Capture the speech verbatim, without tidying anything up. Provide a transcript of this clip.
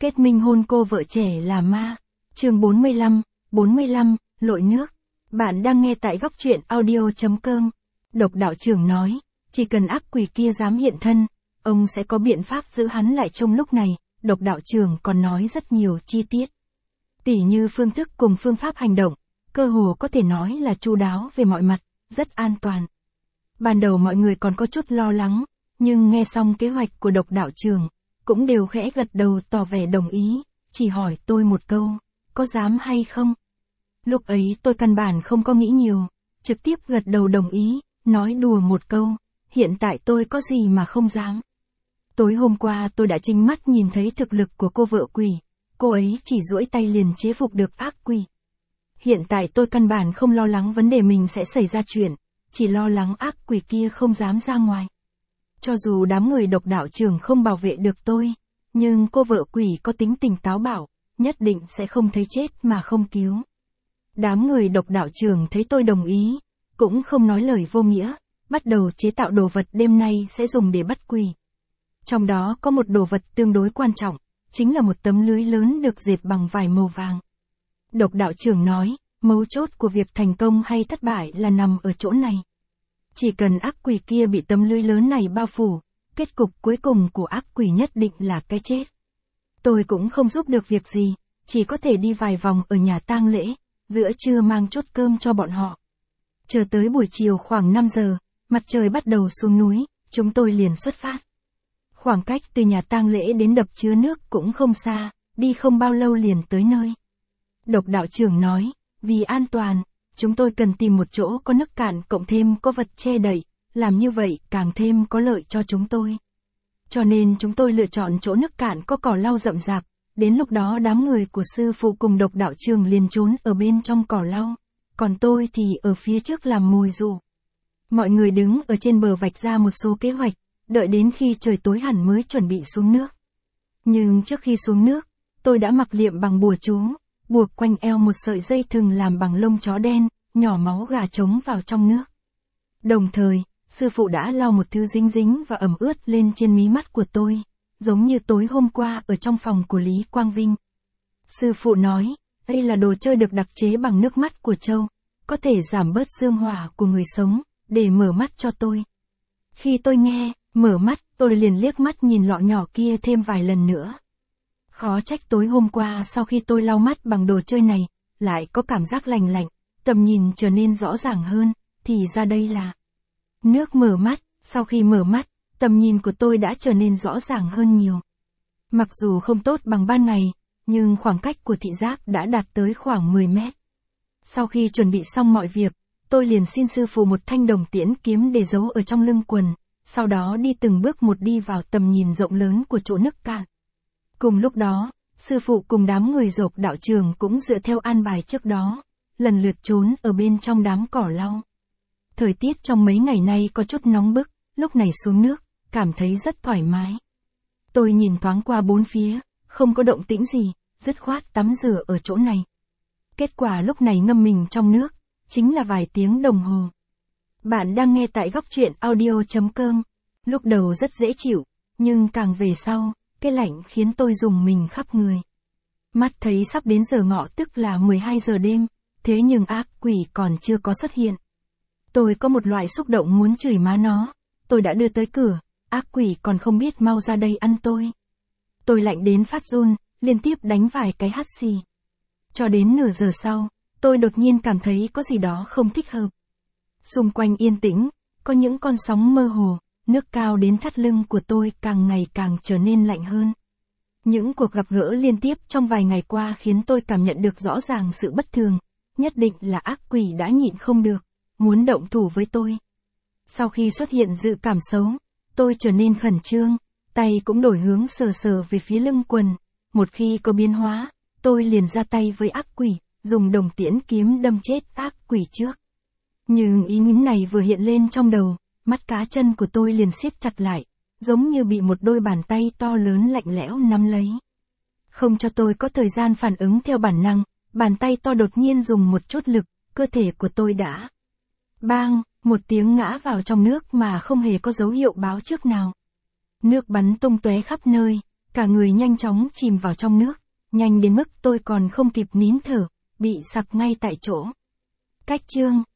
Kết minh hôn cô vợ trẻ là ma. Chương bốn mươi lăm, bốn mươi lăm, lội nước. Bạn đang nghe tại góc truyện audio chấm com. Độc đạo trưởng nói, chỉ cần ác quỷ kia dám hiện thân, ông sẽ có biện pháp giữ hắn lại trong lúc này. Độc đạo trưởng còn nói rất nhiều chi tiết. Tỉ như phương thức cùng phương pháp hành động, cơ hồ có thể nói là chu đáo về mọi mặt, rất an toàn. Ban đầu mọi người còn có chút lo lắng, nhưng nghe xong kế hoạch của độc đạo trưởng, cũng đều khẽ gật đầu tỏ vẻ đồng ý, chỉ hỏi tôi một câu, có dám hay không? Lúc ấy tôi căn bản không có nghĩ nhiều, trực tiếp gật đầu đồng ý, nói đùa một câu, hiện tại tôi có gì mà không dám. Tối hôm qua tôi đã chính mắt nhìn thấy thực lực của cô vợ quỷ, cô ấy chỉ duỗi tay liền chế phục được ác quỷ. Hiện tại tôi căn bản không lo lắng vấn đề mình sẽ xảy ra chuyện, chỉ lo lắng ác quỷ kia không dám ra ngoài. Cho dù đám người độc đạo trưởng không bảo vệ được tôi, nhưng cô vợ quỷ có tính tình táo bạo, nhất định sẽ không thấy chết mà không cứu. Đám người độc đạo trưởng thấy tôi đồng ý, cũng không nói lời vô nghĩa, bắt đầu chế tạo đồ vật đêm nay sẽ dùng để bắt quỷ. Trong đó có một đồ vật tương đối quan trọng, chính là một tấm lưới lớn được dệt bằng vải màu vàng. Độc đạo trưởng nói, mấu chốt của việc thành công hay thất bại là nằm ở chỗ này. Chỉ cần ác quỷ kia bị tấm lưới lớn này bao phủ, kết cục cuối cùng của ác quỷ nhất định là cái chết. Tôi cũng không giúp được việc gì, chỉ có thể đi vài vòng ở nhà tang lễ, giữa trưa mang chút cơm cho bọn họ. Chờ tới buổi chiều khoảng năm giờ, mặt trời bắt đầu xuống núi, chúng tôi liền xuất phát. Khoảng cách từ nhà tang lễ đến đập chứa nước cũng không xa, đi không bao lâu liền tới nơi. Độc đạo trưởng nói, vì an toàn, chúng tôi cần tìm một chỗ có nước cạn cộng thêm có vật che đậy, làm như vậy càng thêm có lợi cho chúng tôi. Cho nên chúng tôi lựa chọn chỗ nước cạn có cỏ lau rậm rạp, đến lúc đó đám người của sư phụ cùng độc đạo trưởng liền trốn ở bên trong cỏ lau, còn tôi thì ở phía trước làm mồi dụ. Mọi người đứng ở trên bờ vạch ra một số kế hoạch, đợi đến khi trời tối hẳn mới chuẩn bị xuống nước. Nhưng trước khi xuống nước, tôi đã mặc liệm bằng bùa chú, buộc quanh eo một sợi dây thừng làm bằng lông chó đen, nhỏ máu gà trống vào trong nước. Đồng thời, sư phụ đã lau một thứ dính dính và ẩm ướt lên trên mí mắt của tôi, giống như tối hôm qua ở trong phòng của Lý Quang Vinh. Sư phụ nói, đây là đồ chơi được đặc chế bằng nước mắt của trâu, có thể giảm bớt dương hỏa của người sống, để mở mắt cho tôi. Khi tôi nghe, mở mắt, tôi liền liếc mắt nhìn lọ nhỏ kia thêm vài lần nữa. Khó trách tối hôm qua sau khi tôi lau mắt bằng đồ chơi này, lại có cảm giác lành lạnh, tầm nhìn trở nên rõ ràng hơn, thì ra đây là nước mở mắt. Sau khi mở mắt, tầm nhìn của tôi đã trở nên rõ ràng hơn nhiều. Mặc dù không tốt bằng ban ngày, nhưng khoảng cách của thị giác đã đạt tới khoảng mười mét. Sau khi chuẩn bị xong mọi việc, tôi liền xin sư phụ một thanh đồng tiễn kiếm để giấu ở trong lưng quần, sau đó đi từng bước một đi vào tầm nhìn rộng lớn của chỗ nước cạn. Cùng lúc đó, sư phụ cùng đám người độc đạo trưởng cũng dựa theo an bài trước đó, lần lượt trốn ở bên trong đám cỏ lau. Thời tiết trong mấy ngày nay có chút nóng bức, lúc này xuống nước, cảm thấy rất thoải mái. Tôi nhìn thoáng qua bốn phía, không có động tĩnh gì, dứt khoát tắm rửa ở chỗ này. Kết quả lúc này ngâm mình trong nước, chính là vài tiếng đồng hồ. Bạn đang nghe tại góc truyện audio chấm com. Lúc đầu rất dễ chịu, nhưng càng về sau, cái lạnh khiến tôi rùng mình khắp người. Mắt thấy sắp đến giờ ngọ tức là mười hai giờ đêm, thế nhưng ác quỷ còn chưa có xuất hiện. Tôi có một loại xúc động muốn chửi má nó, tôi đã đưa tới cửa, ác quỷ còn không biết mau ra đây ăn tôi. Tôi lạnh đến phát run, liên tiếp đánh vài cái hắt xì. Cho đến nửa giờ sau, tôi đột nhiên cảm thấy có gì đó không thích hợp. Xung quanh yên tĩnh, có những con sóng mơ hồ, nước cao đến thắt lưng của tôi càng ngày càng trở nên lạnh hơn. Những cuộc gặp gỡ liên tiếp trong vài ngày qua khiến tôi cảm nhận được rõ ràng sự bất thường, nhất định là ác quỷ đã nhịn không được, muốn động thủ với tôi. Sau khi xuất hiện dự cảm xấu, tôi trở nên khẩn trương, tay cũng đổi hướng sờ sờ về phía lưng quần. Một khi có biến hóa, tôi liền ra tay với ác quỷ, dùng đồng tiễn kiếm đâm chết ác quỷ trước. Nhưng ý nghĩ này vừa hiện lên trong đầu, mắt cá chân của tôi liền siết chặt lại, giống như bị một đôi bàn tay to lớn lạnh lẽo nắm lấy. Không cho tôi có thời gian phản ứng theo bản năng, bàn tay to đột nhiên dùng một chút lực, cơ thể của tôi đã bang, một tiếng ngã vào trong nước mà không hề có dấu hiệu báo trước nào. Nước bắn tung tóe khắp nơi, Cả người nhanh chóng chìm vào trong nước, nhanh đến mức tôi còn không kịp nín thở, bị sặc ngay tại chỗ. Cách chương